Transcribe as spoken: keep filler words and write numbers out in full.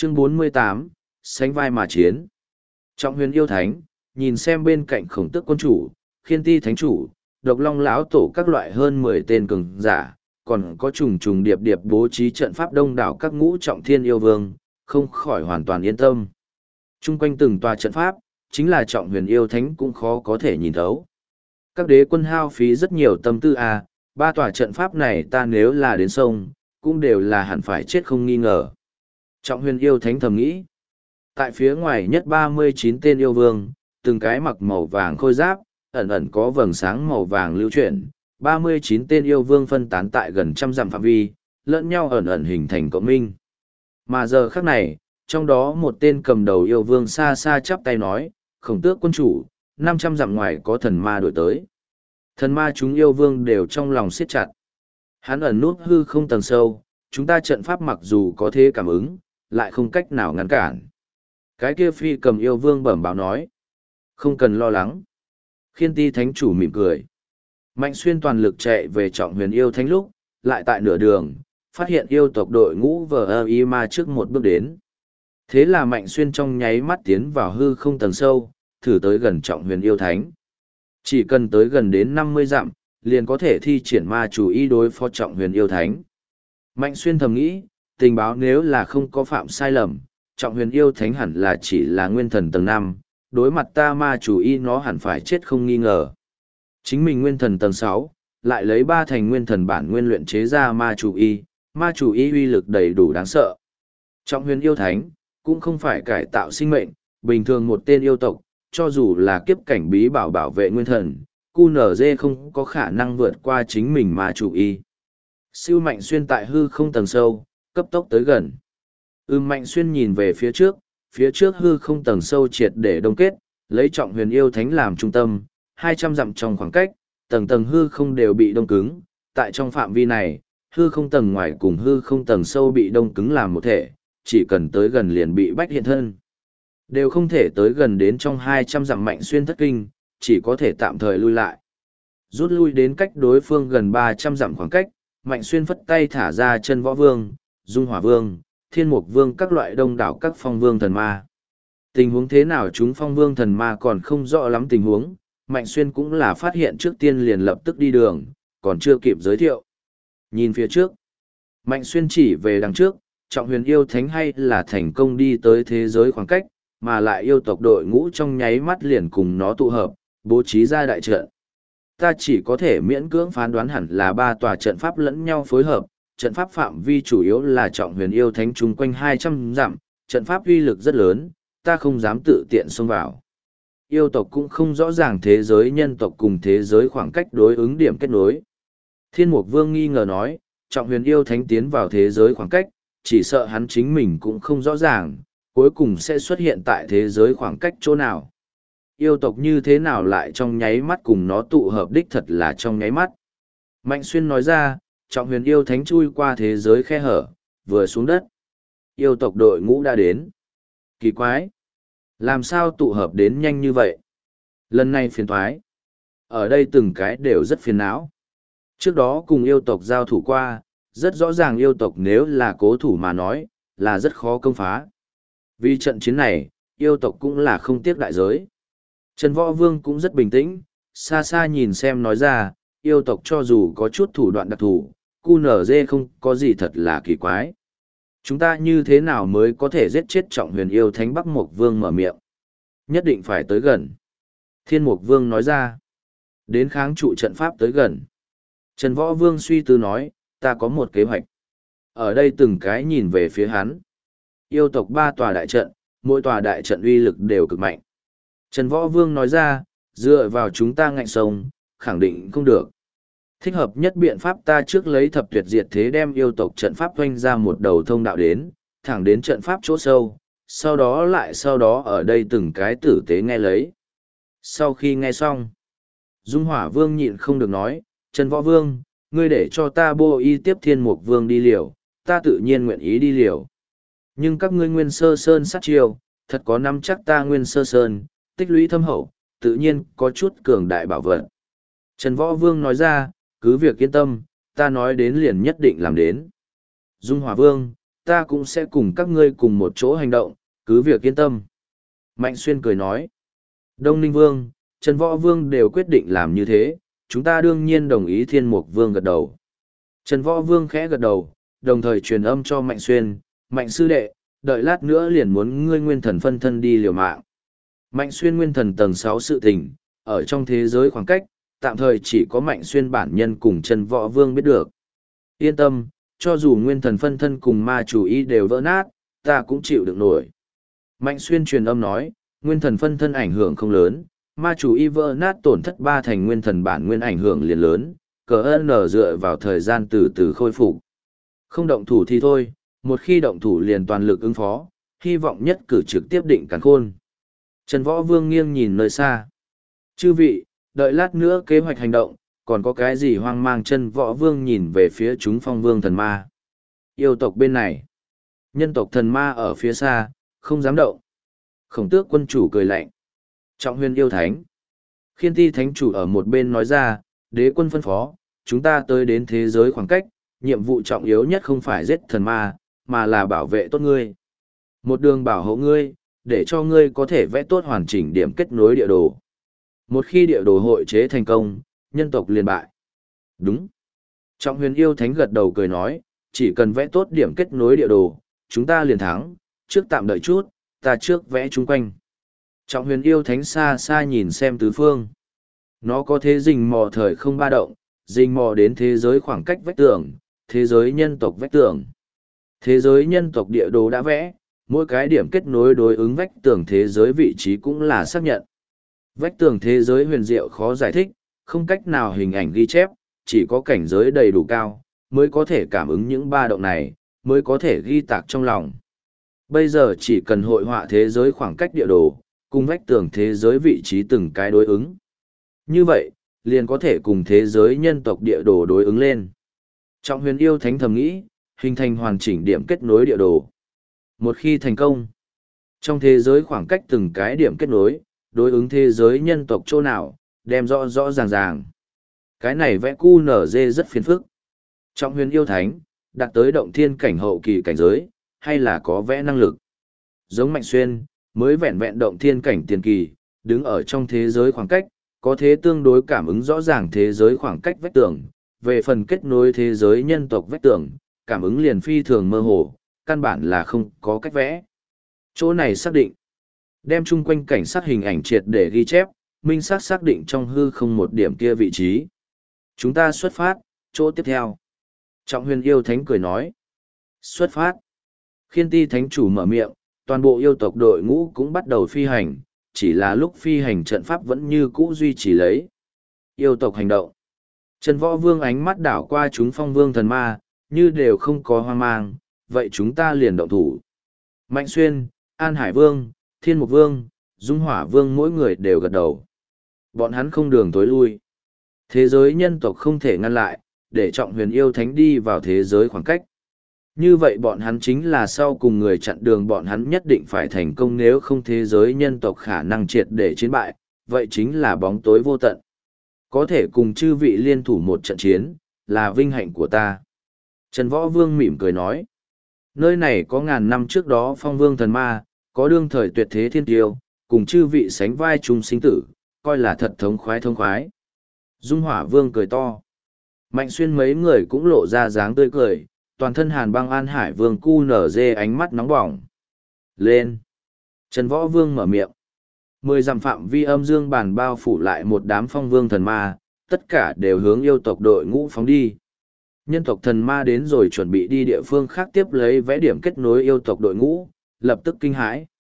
Chương bốn mươi tám, sánh vai mà chiến. Trọng huyền yêu thánh, nhìn xem bên cạnh khổng tước quân chủ, khiên ti thánh chủ, độc long lão tổ các loại hơn mười tên cường giả, còn có trùng trùng điệp điệp bố trí trận pháp đông đảo các ngũ trọng thiên yêu vương, không khỏi hoàn toàn yên tâm. Trung quanh từng tòa trận pháp, chính là trọng huyền yêu thánh cũng khó có thể nhìn thấu. Các đế quân hao phí rất nhiều tâm tư à, ba tòa trận pháp này ta nếu là đến sông, cũng đều là hẳn phải chết không nghi ngờ. Trọng huyền yêu thánh thầm nghĩ. Tại phía ngoài nhất ba mươi chín tên yêu vương, từng cái mặc màu vàng khôi giáp, ẩn ẩn có vầng sáng màu vàng lưu chuyển. ba mươi chín tên yêu vương phân tán tại gần trăm dặm phạm vi, lẫn nhau ẩn ẩn hình thành cộng minh. Mà giờ khắc này, trong đó một tên cầm đầu yêu vương xa xa chắp tay nói, khổng tước quân chủ, năm trăm dặm ngoài có thần ma đổi tới. Thần ma chúng yêu vương đều trong lòng siết chặt. Hắn ẩn nút hư không tầng sâu, chúng ta trận pháp mặc dù có thế cảm ứng, lại không cách nào ngăn cản. Cái kia phi cầm yêu vương bẩm báo nói. Không cần lo lắng. Khiên ti thánh chủ mỉm cười. Mạnh xuyên toàn lực chạy về trọng huyền yêu thánh lúc, lại tại nửa đường, phát hiện yêu tộc đội ngũ vờ ơ y ma trước một bước đến. Thế là mạnh xuyên trong nháy mắt tiến vào hư không tầng sâu, thử tới gần trọng huyền yêu thánh. Chỉ cần tới gần đến năm mươi dặm, liền có thể thi triển ma chủ y đối phó trọng huyền yêu thánh. Mạnh xuyên thầm nghĩ, tình báo nếu là không có phạm sai lầm, trọng huyền yêu thánh hẳn là chỉ là nguyên thần tầng năm, đối mặt ta ma chủ y nó hẳn phải chết không nghi ngờ. Chính mình nguyên thần tầng sáu, lại lấy ba thành nguyên thần bản nguyên luyện chế ra ma chủ y, ma chủ y uy lực đầy đủ đáng sợ. Trọng huyền yêu thánh, cũng không phải cải tạo sinh mệnh, bình thường một tên yêu tộc, cho dù là kiếp cảnh bí bảo bảo vệ nguyên thần, cu nở dê không có khả năng vượt qua chính mình ma chủ y. Siêu mạnh xuyên tại hư không tầng sâu, cấp tốc tới gần. Ưm mạnh xuyên nhìn về phía trước, phía trước hư không tầng sâu triệt để đông kết, lấy trọng huyền yêu thánh làm trung tâm, hai trăm dặm trong khoảng cách, tầng tầng hư không đều bị đông cứng. Tại trong phạm vi này, hư không tầng ngoài cùng hư không tầng sâu bị đông cứng làm một thể, chỉ cần tới gần liền bị bách hiện thân. Đều không thể tới gần đến trong hai trăm dặm mạnh xuyên thất kinh, chỉ có thể tạm thời lui lại. Rút lui đến cách đối phương gần ba trăm dặm khoảng cách, mạnh xuyên phất tay thả ra chân võ vương, dung hỏa vương, thiên mục vương các loại đông đảo các phong vương thần ma. Tình huống thế nào chúng phong vương thần ma còn không rõ lắm tình huống, mạnh xuyên cũng là phát hiện trước tiên liền lập tức đi đường, còn chưa kịp giới thiệu. Nhìn phía trước, mạnh xuyên chỉ về đằng trước, trọng huyền yêu thánh hay là thành công đi tới thế giới khoảng cách, mà lại yêu tộc đội ngũ trong nháy mắt liền cùng nó tụ hợp, bố trí ra đại trận. Ta chỉ có thể miễn cưỡng phán đoán hẳn là ba tòa trận pháp lẫn nhau phối hợp, trận pháp phạm vi chủ yếu là trọng huyền yêu thánh chung quanh hai trăm dặm, trận pháp uy lực rất lớn, ta không dám tự tiện xông vào. Yêu tộc cũng không rõ ràng thế giới nhân tộc cùng thế giới khoảng cách đối ứng điểm kết nối. Thiên Mục Vương nghi ngờ nói, trọng huyền yêu thánh tiến vào thế giới khoảng cách, chỉ sợ hắn chính mình cũng không rõ ràng, cuối cùng sẽ xuất hiện tại thế giới khoảng cách chỗ nào. Yêu tộc như thế nào lại trong nháy mắt cùng nó tụ hợp đích thật là trong nháy mắt. Mạnh Xuyên nói ra, trọng huyền yêu thánh chui qua thế giới khe hở, vừa xuống đất. Yêu tộc đội ngũ đã đến. Kỳ quái! Làm sao tụ hợp đến nhanh như vậy? Lần này phiền thoái. Ở đây từng cái đều rất phiền não. Trước đó cùng yêu tộc giao thủ qua, rất rõ ràng yêu tộc nếu là cố thủ mà nói, là rất khó công phá. Vì trận chiến này, yêu tộc cũng là không tiếc đại giới. Trần Võ Vương cũng rất bình tĩnh, xa xa nhìn xem nói ra, yêu tộc cho dù có chút thủ đoạn đặc thù, cu nở dê không có gì thật là kỳ quái. Chúng ta như thế nào mới có thể giết chết trọng huyền yêu thánh Bắc Mộc Vương mở miệng? Nhất định phải tới gần. Thiên Mục Vương nói ra. Đến kháng trụ trận pháp tới gần. Trần Võ Vương suy tư nói, ta có một kế hoạch. Ở đây từng cái nhìn về phía hắn. Yêu tộc ba tòa đại trận, mỗi tòa đại trận uy lực đều cực mạnh. Trần Võ Vương nói ra, dựa vào chúng ta ngạnh sông, khẳng định không được. Thích hợp nhất biện pháp ta trước lấy thập tuyệt diệt thế đem yêu tộc trận pháp doanh ra một đầu thông đạo đến, thẳng đến trận pháp chỗ sâu, sau đó lại sau đó ở đây từng cái tử tế nghe lấy. Sau khi nghe xong, Dung Hỏa Vương nhịn không được nói, Trần Võ Vương, ngươi để cho ta bô y tiếp Thiên Mục Vương đi liều, ta tự nhiên nguyện ý đi liều. Nhưng các ngươi Nguyên Sơ Sơn sát chiêu, thật có nắm chắc ta Nguyên Sơ Sơn, tích lũy thâm hậu, tự nhiên có chút cường đại bảo vật. Trần Võ Vương nói ra, cứ việc yên tâm, ta nói đến liền nhất định làm đến. Dung Hỏa Vương, ta cũng sẽ cùng các ngươi cùng một chỗ hành động, cứ việc yên tâm. Mạnh Xuyên cười nói, Đông Ninh Vương, Trần Võ Vương đều quyết định làm như thế, chúng ta đương nhiên đồng ý. Thiên Mục Vương gật đầu. Trần Võ Vương khẽ gật đầu, đồng thời truyền âm cho Mạnh Xuyên, Mạnh sư đệ, đợi lát nữa liền muốn ngươi nguyên thần phân thân đi liều mạng. Mạnh Xuyên nguyên thần tầng sáu sự tình, ở trong thế giới khoảng cách, tạm thời chỉ có Mạnh Xuyên bản nhân cùng Trần Võ Vương biết được. Yên tâm, cho dù nguyên thần phân thân cùng ma chủ y đều vỡ nát, ta cũng chịu được nổi. Mạnh Xuyên truyền âm nói, nguyên thần phân thân ảnh hưởng không lớn, ma chủ y vỡ nát tổn thất ba thành nguyên thần bản nguyên ảnh hưởng liền lớn, cờ ơn nở dựa vào thời gian từ từ khôi phục. Không động thủ thì thôi, một khi động thủ liền toàn lực ứng phó, hy vọng nhất cử trực tiếp định càn khôn. Trần Võ Vương nghiêng nhìn nơi xa. Chư vị, đợi lát nữa kế hoạch hành động, còn có cái gì hoang mang? Trần Võ Vương nhìn về phía chúng phong vương thần ma. Yêu tộc bên này. Nhân tộc thần ma ở phía xa, không dám động. Khổng Tước quân chủ cười lạnh. Trọng Huyền yêu thánh. Khiên Ti thánh chủ ở một bên nói ra, đế quân phân phó, chúng ta tới đến thế giới khoảng cách, nhiệm vụ trọng yếu nhất không phải giết thần ma, mà là bảo vệ tốt ngươi. Một đường bảo hộ ngươi, để cho ngươi có thể vẽ tốt hoàn chỉnh điểm kết nối địa đồ. Một khi địa đồ hội chế thành công, nhân tộc liền bại. Đúng. Trọng Huyền yêu thánh gật đầu cười nói, chỉ cần vẽ tốt điểm kết nối địa đồ, chúng ta liền thắng, trước tạm đợi chút, ta trước vẽ chung quanh. Trọng Huyền yêu thánh xa xa nhìn xem tứ phương. Nó có thế rình mò thời không ba động, rình mò đến thế giới khoảng cách vách tường, thế giới nhân tộc vách tường. Thế giới nhân tộc địa đồ đã vẽ, mỗi cái điểm kết nối đối ứng vách tường thế giới vị trí cũng là xác nhận. Vách tường thế giới huyền diệu khó giải thích, không cách nào hình ảnh ghi chép, chỉ có cảnh giới đầy đủ cao, mới có thể cảm ứng những ba động này, mới có thể ghi tạc trong lòng. Bây giờ chỉ cần hội họa thế giới khoảng cách địa đồ, cùng vách tường thế giới vị trí từng cái đối ứng. Như vậy, liền có thể cùng thế giới nhân tộc địa đồ đối ứng lên. Trọng Huyền yêu thánh thầm nghĩ, hình thành hoàn chỉnh điểm kết nối địa đồ. Một khi thành công, trong thế giới khoảng cách từng cái điểm kết nối, đối ứng thế giới nhân tộc chỗ nào, đem rõ rõ ràng ràng. Cái này vẽ cu nở dê rất phiền phức. Trọng Huyền yêu thánh, đạt tới động thiên cảnh hậu kỳ cảnh giới, hay là có vẽ năng lực. Giống Mạnh Xuyên, mới vẹn vẹn động thiên cảnh tiền kỳ, đứng ở trong thế giới khoảng cách, có thế tương đối cảm ứng rõ ràng thế giới khoảng cách vách tường. Về phần kết nối thế giới nhân tộc vách tường, cảm ứng liền phi thường mơ hồ, căn bản là không có cách vẽ. Chỗ này xác định, đem chung quanh cảnh sát hình ảnh triệt để ghi chép, minh xác xác định trong hư không một điểm kia vị trí. Chúng ta xuất phát, chỗ tiếp theo. Trọng Huyền yêu thánh cười nói. Xuất phát. Khiên Ti thánh chủ mở miệng, toàn bộ yêu tộc đội ngũ cũng bắt đầu phi hành, chỉ là lúc phi hành trận pháp vẫn như cũ duy trì lấy. Yêu tộc hành động. Trần Võ Vương ánh mắt đảo qua chúng phong vương thần ma, như đều không có hoang mang, vậy chúng ta liền động thủ. Mạnh Xuyên, An Hải Vương, Thiên Mục Vương, Dung Hỏa Vương mỗi người đều gật đầu. Bọn hắn không đường tối lui. Thế giới nhân tộc không thể ngăn lại, để Trọng Huyền yêu thánh đi vào thế giới khoảng cách. Như vậy bọn hắn chính là sau cùng người chặn đường, bọn hắn nhất định phải thành công, nếu không thế giới nhân tộc khả năng triệt để chiến bại, vậy chính là bóng tối vô tận. Có thể cùng chư vị liên thủ một trận chiến, là vinh hạnh của ta. Trần Võ Vương mỉm cười nói. Nơi này có ngàn năm trước đó phong vương thần ma, có đương thời tuyệt thế thiên tiêu, cùng chư vị sánh vai chung sinh tử, coi là thật thống khoái thống khoái. Dung Hỏa Vương cười to. Mạnh Xuyên mấy người cũng lộ ra dáng tươi cười, toàn thân hàn băng. An Hải Vương cu nở dê ánh mắt nóng bỏng. Lên. Trần Võ Vương mở miệng. Mười dặm phạm vi âm dương bàn bao phủ lại một đám phong vương thần ma, tất cả đều hướng yêu tộc đội ngũ phóng đi. Nhân tộc thần ma đến rồi chuẩn bị đi địa phương khác tiếp lấy vẽ điểm kết nối yêu tộc đội ngũ, lập tức kinh hãi.